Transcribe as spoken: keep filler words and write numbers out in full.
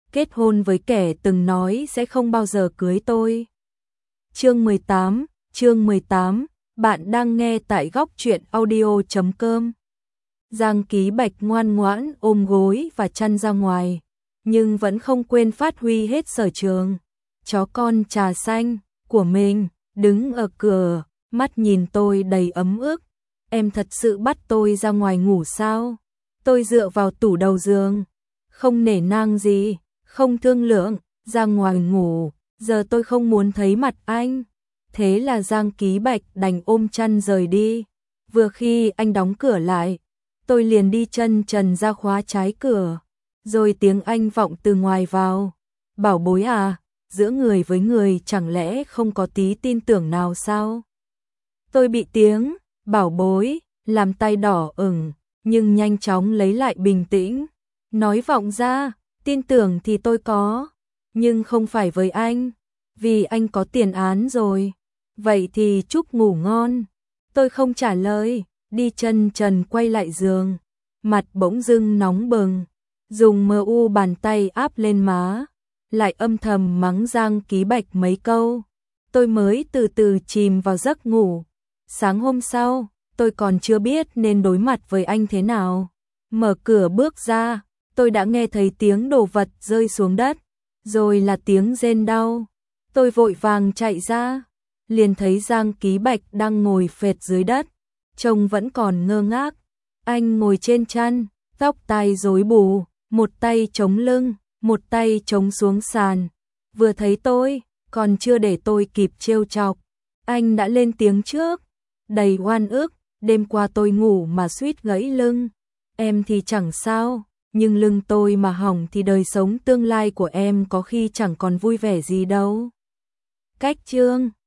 kết hôn với kẻ từng nói sẽ không bao giờ cưới tôi. Chương mười tám, chương mười tám, bạn đang nghe tại góc truyện audio chấm com. Giang Ký Bạch ngoan ngoãn ôm gối và chăn ra ngoài, nhưng vẫn không quên phát huy hết sở trường. Chó con trà xanh của mình đứng ở cửa, mắt nhìn tôi đầy ấm ức. Em thật sự bắt tôi ra ngoài ngủ sao? Tôi dựa vào tủ đầu giường, không nể nang gì, không thương lượng, ra ngoài ngủ, giờ tôi không muốn thấy mặt anh. Thế là Giang Ký Bạch đành ôm chăn rời đi. Vừa khi anh đóng cửa lại, tôi liền đi chân trần ra khóa trái cửa, rồi tiếng anh vọng từ ngoài vào. Bảo bối à, giữa người với người chẳng lẽ không có tí tin tưởng nào sao? Tôi bị tiếng bảo bối làm tay đỏ ửng, nhưng nhanh chóng lấy lại bình tĩnh, nói vọng ra, tin tưởng thì tôi có, nhưng không phải với anh, vì anh có tiền án rồi. Vậy thì chúc ngủ ngon. Tôi không trả lời, đi chân trần quay lại giường, mặt bỗng dưng nóng bừng, dùng mờ u bàn tay áp lên má, lại âm thầm mắng Giang Ký Bạch mấy câu. Tôi mới từ từ chìm vào giấc ngủ. Sáng hôm sau, tôi còn chưa biết nên đối mặt với anh thế nào. Mở cửa bước ra, tôi đã nghe thấy tiếng đồ vật rơi xuống đất, rồi là tiếng rên đau. Tôi vội vàng chạy ra, liền thấy Giang Ký Bạch đang ngồi phệt dưới đất, trông vẫn còn ngơ ngác. Anh ngồi trên chăn, tóc tai rối bù, một tay chống lưng, một tay chống xuống sàn. Vừa thấy tôi, còn chưa để tôi kịp trêu chọc, anh đã lên tiếng trước, đầy oan ức. Đêm qua tôi ngủ mà suýt gãy lưng. Em thì chẳng sao, nhưng lưng tôi mà hỏng thì đời sống tương lai của em có khi chẳng còn vui vẻ gì đâu. Cách chương